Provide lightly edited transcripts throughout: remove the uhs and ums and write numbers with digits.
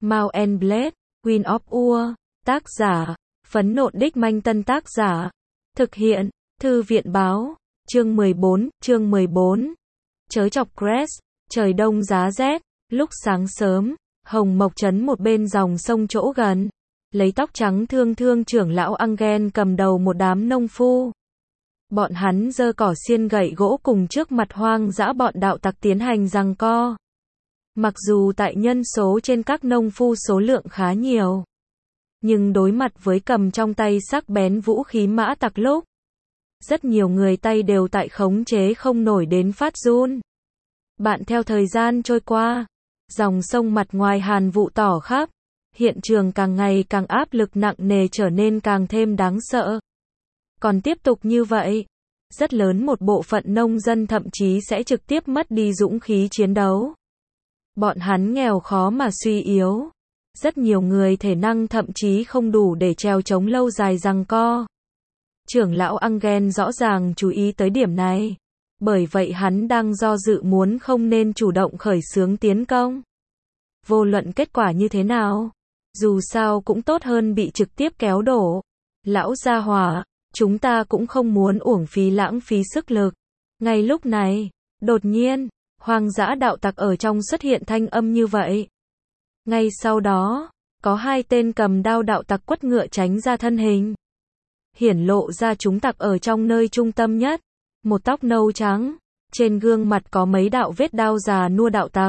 Mount and Blade, Queen of Ur, tác giả, Phấn Nộn Đích Manh Tân tác giả, thực hiện, Thư viện báo, chương 14, chớ chọc Crest, trời đông giá rét, lúc sáng sớm, Hồng Mộc Trấn một bên dòng sông chỗ gần, lấy tóc trắng thương thương trưởng lão Angen cầm đầu một đám nông phu. Bọn hắn giơ cỏ xiên gậy gỗ cùng trước mặt hoang dã bọn đạo tặc tiến hành giằng co. Mặc dù tại nhân số trên các nông phu số lượng khá nhiều, nhưng đối mặt với cầm trong tay sắc bén vũ khí mã tặc lúc, rất nhiều người tay đều tại khống chế không nổi đến phát run. Bạn theo thời gian trôi qua, dòng sông mặt ngoài Hàn Vụ tỏ khắp, hiện trường càng ngày càng áp lực nặng nề trở nên càng thêm đáng sợ. Còn tiếp tục như vậy, rất lớn một bộ phận nông dân thậm chí sẽ trực tiếp mất đi dũng khí chiến đấu. Bọn hắn nghèo khó mà suy yếu. Rất nhiều người thể năng thậm chí không đủ để trèo chống lâu dài giằng co. Trưởng lão Angen rõ ràng chú ý tới điểm này. Bởi vậy hắn đang do dự muốn không nên chủ động khởi xướng tiến công. Vô luận kết quả như thế nào, dù sao cũng tốt hơn bị trực tiếp kéo đổ. Lão gia hỏa, chúng ta cũng không muốn uổng phí lãng phí sức lực. Ngay lúc này, đột nhiên, hoang dã đạo tặc ở trong xuất hiện thanh âm như vậy. Ngay sau đó, có hai tên cầm đao đạo tặc quất ngựa tránh ra thân hình. Hiển lộ ra chúng tặc ở trong nơi trung tâm nhất. Một tóc nâu trắng, trên gương mặt có mấy đạo vết đao già nua đạo tặc.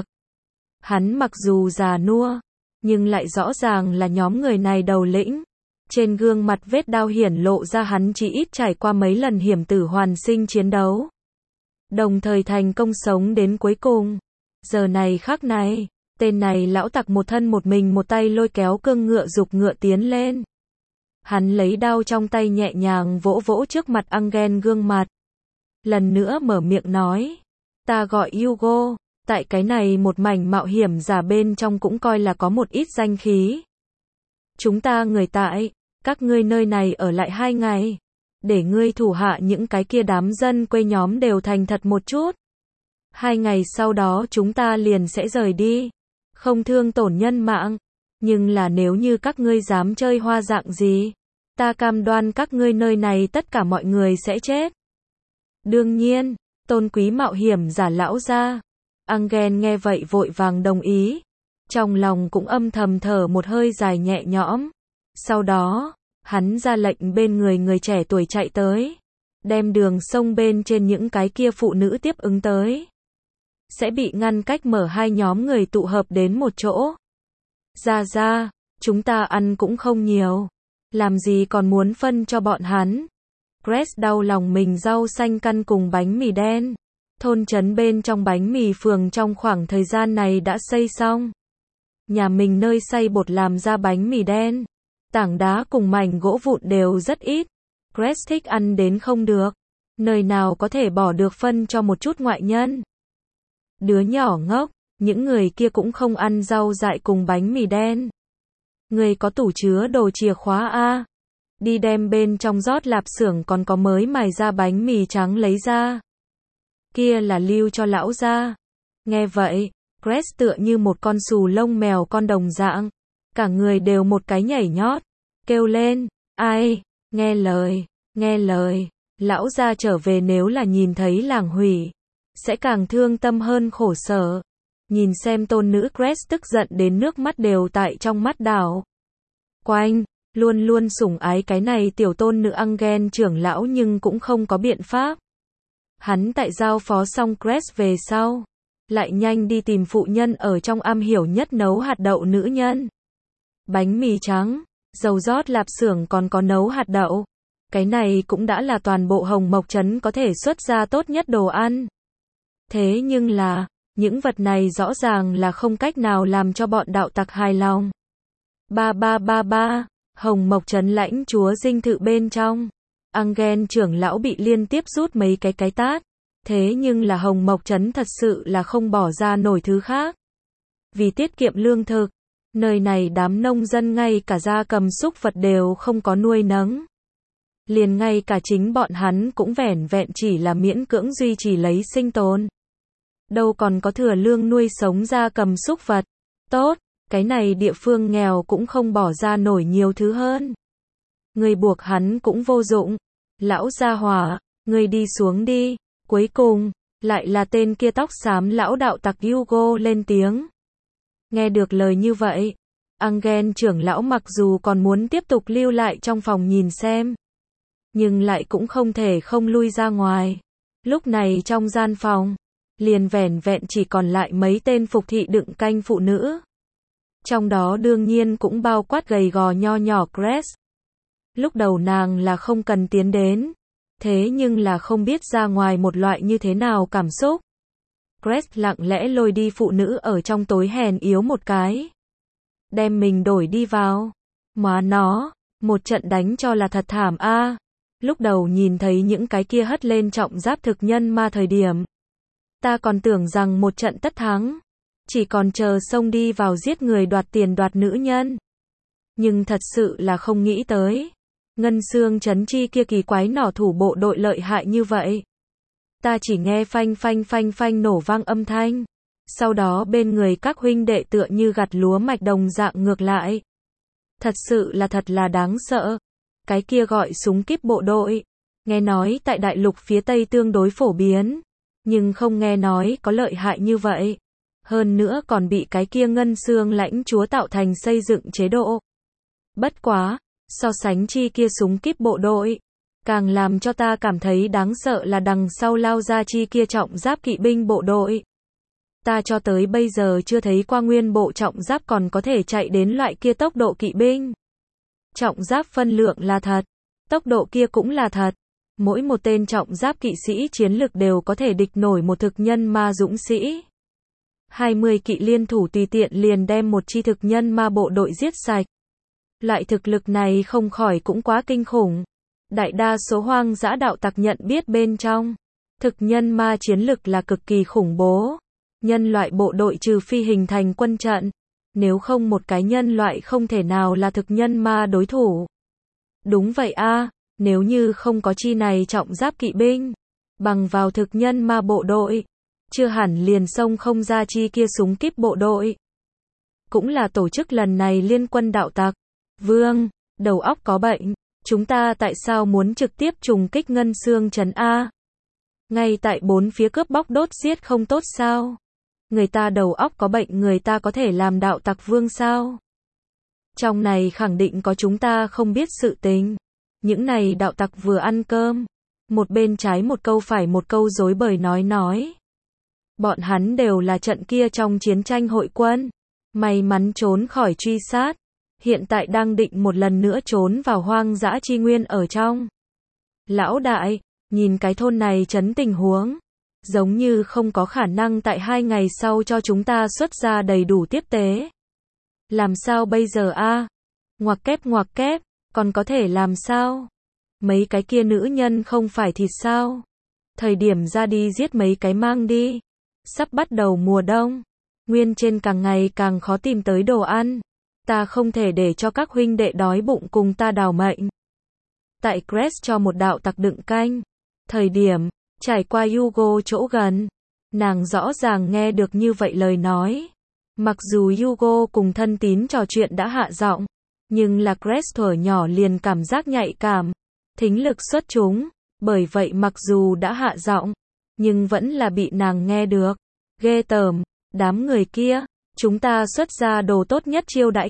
Hắn mặc dù già nua, nhưng lại rõ ràng là nhóm người này đầu lĩnh. Trên gương mặt vết đao hiển lộ ra hắn chỉ ít trải qua mấy lần hiểm tử hoàn sinh chiến đấu. Đồng thời thành công sống đến cuối cùng. Giờ này khắc này, tên này lão tặc một thân một mình một tay lôi kéo cương ngựa giục ngựa tiến lên. Hắn lấy đao trong tay nhẹ nhàng vỗ vỗ trước mặt Angen gương mặt. Lần nữa mở miệng nói, ta gọi Hugo, tại cái này một mảnh mạo hiểm giả bên trong cũng coi là có một ít danh khí. Chúng ta người tại, các ngươi nơi này ở lại 2 ngày, để ngươi thủ hạ những cái kia đám dân quê nhóm đều thành thật một chút. 2 ngày sau đó chúng ta liền sẽ rời đi, không thương tổn nhân mạng, nhưng là nếu như các ngươi dám chơi hoa dạng gì, ta cam đoan các ngươi nơi này tất cả mọi người sẽ chết. Đương nhiên, tôn quý mạo hiểm giả lão gia. Angen nghe vậy vội vàng đồng ý. Trong lòng cũng âm thầm thở một hơi dài nhẹ nhõm. Sau đó, hắn ra lệnh bên người trẻ tuổi chạy tới. Đem đường sông bên trên những cái kia phụ nữ tiếp ứng tới. Sẽ bị ngăn cách mở hai nhóm người tụ hợp đến một chỗ. Ra, chúng ta ăn cũng không nhiều. Làm gì còn muốn phân cho bọn hắn. Crest đau lòng mình rau xanh căn cùng bánh mì đen. Thôn trấn bên trong bánh mì phường trong khoảng thời gian này đã xây xong. Nhà mình nơi xay bột làm ra bánh mì đen. Tảng đá cùng mảnh gỗ vụn đều rất ít. Crest thích ăn đến không được. Nơi nào có thể bỏ được phân cho một chút ngoại nhân. Đứa nhỏ ngốc, những người kia cũng không ăn rau dại cùng bánh mì đen. Người có tủ chứa đồ chìa khóa a, đi đem bên trong rót lạp xưởng còn có mới mài ra bánh mì trắng lấy ra. Kia là lưu cho lão gia. Nghe vậy, Crest tựa như một con xù lông mèo con đồng dạng, cả người đều một cái nhảy nhót, kêu lên, ai, nghe lời, lão gia trở về nếu là nhìn thấy làng hủy, sẽ càng thương tâm hơn khổ sở. Nhìn xem tôn nữ Crest tức giận đến nước mắt đều tại trong mắt đảo quanh, luôn luôn sủng ái cái này tiểu tôn nữ Angen trưởng lão nhưng cũng không có biện pháp. Hắn tại giao phó xong Crest về sau, lại nhanh đi tìm phụ nhân ở trong am hiểu nhất nấu hạt đậu nữ nhân. Bánh mì trắng, dầu rót lạp xưởng còn có nấu hạt đậu. Cái này cũng đã là toàn bộ Hồng Mộc Trấn có thể xuất ra tốt nhất đồ ăn. Thế nhưng là, những vật này rõ ràng là không cách nào làm cho bọn đạo tặc hài lòng. Hồng Mộc Trấn lãnh chúa dinh thự bên trong. Angen trưởng lão bị liên tiếp rút mấy cái tát. Thế nhưng là Hồng Mộc Trấn thật sự là không bỏ ra nổi thứ khác. Vì tiết kiệm lương thực, nơi này đám nông dân ngay cả gia cầm súc vật đều không có nuôi nấng. Liền ngay cả chính bọn hắn cũng vẻn vẹn chỉ là miễn cưỡng duy trì lấy sinh tồn. Đâu còn có thừa lương nuôi sống gia cầm súc vật. Tốt, Cái này địa phương nghèo cũng không bỏ ra nổi nhiều thứ hơn. Người buộc hắn cũng vô dụng. Lão gia hỏa, người đi xuống đi. Cuối cùng, lại là tên kia tóc xám lão đạo tặc Hugo lên tiếng. Nghe được lời như vậy, Angel trưởng lão mặc dù còn muốn tiếp tục lưu lại trong phòng nhìn xem, nhưng lại cũng không thể không lui ra ngoài. Lúc này trong gian phòng, liền vẻn vẹn chỉ còn lại mấy tên phục thị đựng canh phụ nữ. Trong đó đương nhiên cũng bao quát gầy gò nho nhỏ Grace. Lúc đầu nàng là không cần tiến đến, thế nhưng là không biết ra ngoài một loại như thế nào cảm xúc. Grace lặng lẽ lôi đi phụ nữ ở trong tối hèn yếu một cái. Đem mình đổi đi vào. Má nó, một trận đánh cho là thật thảm a. Lúc đầu nhìn thấy những cái kia hất lên trọng giáp thực nhân ma thời điểm, ta còn tưởng rằng một trận tất thắng, chỉ còn chờ xông đi vào giết người đoạt tiền đoạt nữ nhân. Nhưng thật sự là không nghĩ tới, Ngân Xương Trấn Chi kia kỳ quái nỏ thủ bộ đội lợi hại như vậy. Ta chỉ nghe phanh phanh phanh phanh nổ vang âm thanh. Sau đó bên người các huynh đệ tựa như gặt lúa mạch đồng dạng ngược lại. Thật sự là thật là đáng sợ. Cái kia gọi súng kíp bộ đội, nghe nói tại đại lục phía Tây tương đối phổ biến, nhưng không nghe nói có lợi hại như vậy. Hơn nữa còn bị cái kia Ngân Xương lãnh chúa tạo thành xây dựng chế độ. Bất quá, so sánh chi kia súng kíp bộ đội, càng làm cho ta cảm thấy đáng sợ là đằng sau lao ra chi kia trọng giáp kỵ binh bộ đội. Ta cho tới bây giờ chưa thấy qua nguyên bộ trọng giáp còn có thể chạy đến loại kia tốc độ kỵ binh. Trọng giáp phân lượng là thật, tốc độ kia cũng là thật. Mỗi một tên trọng giáp kỵ sĩ chiến lực đều có thể địch nổi một thực nhân ma dũng sĩ. 20 kỵ liên thủ tùy tiện liền đem một chi thực nhân ma bộ đội giết sạch. Loại thực lực này không khỏi cũng quá kinh khủng. Đại đa số hoang dã đạo tặc nhận biết bên trong, thực nhân ma chiến lực là cực kỳ khủng bố. Nhân loại bộ đội trừ phi hình thành quân trận, nếu không một cái nhân loại không thể nào là thực nhân ma đối thủ. Đúng vậy a, nếu như không có chi này trọng giáp kỵ binh, bằng vào thực nhân ma bộ đội, chưa hẳn liền xông không ra chi kia súng kíp bộ đội. Cũng là tổ chức lần này liên quân đạo tặc. Vương, đầu óc có bệnh, chúng ta tại sao muốn trực tiếp trùng kích Ngân Xương Trấn A? Ngay tại bốn phía cướp bóc đốt giết không tốt sao? Người ta đầu óc có bệnh, người ta có thể làm đạo tặc vương sao? Trong này khẳng định có chúng ta không biết sự tình. Những này đạo tặc vừa ăn cơm, một bên trái một câu phải một câu dối bời nói. Bọn hắn đều là trận kia trong chiến tranh hội quân, may mắn trốn khỏi truy sát, hiện tại đang định một lần nữa trốn vào hoang dã chi nguyên ở trong. Lão đại, nhìn cái thôn này trấn tình huống, giống như không có khả năng tại 2 ngày sau cho chúng ta xuất ra đầy đủ tiếp tế. Làm sao bây giờ a? Ngoặc kép, còn có thể làm sao? Mấy cái kia nữ nhân không phải thịt sao? Thời điểm ra đi giết mấy cái mang đi. Sắp bắt đầu mùa đông, nguyên trên càng ngày càng khó tìm tới đồ ăn. Ta không thể để cho các huynh đệ đói bụng cùng ta đào mệnh. Tại Grace cho một đạo tặc đựng canh. Thời điểm, trải qua Hugo chỗ gần, nàng rõ ràng nghe được như vậy lời nói. Mặc dù Hugo cùng thân tín trò chuyện đã hạ giọng, nhưng là Grace thuở nhỏ liền cảm giác nhạy cảm, thính lực xuất chúng, bởi vậy mặc dù đã hạ giọng, nhưng vẫn là bị nàng nghe được. Ghê tởm, đám người kia, chúng ta xuất ra đồ tốt nhất chiêu đãi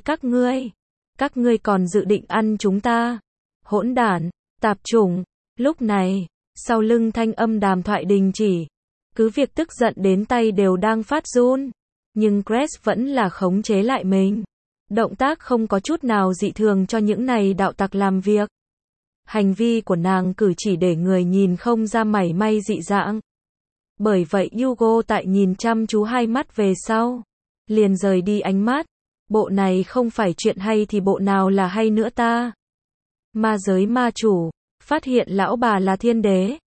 các ngươi còn dự định ăn chúng ta. Hỗn đản, tạp chủng. Lúc này, sau lưng thanh âm đàm thoại đình chỉ, cứ việc tức giận đến tay đều đang phát run, nhưng Grace vẫn là khống chế lại mình. Động tác không có chút nào dị thường cho những này đạo tặc làm việc. Hành vi của nàng cử chỉ để người nhìn không ra mảy may dị dạng. Bởi vậy Hugo tại nhìn chăm chú hai mắt về sau, liền rời đi ánh mắt. Bộ này không phải chuyện hay thì bộ nào là hay nữa ta? Ma giới ma chủ, phát hiện lão bà là thiên đế,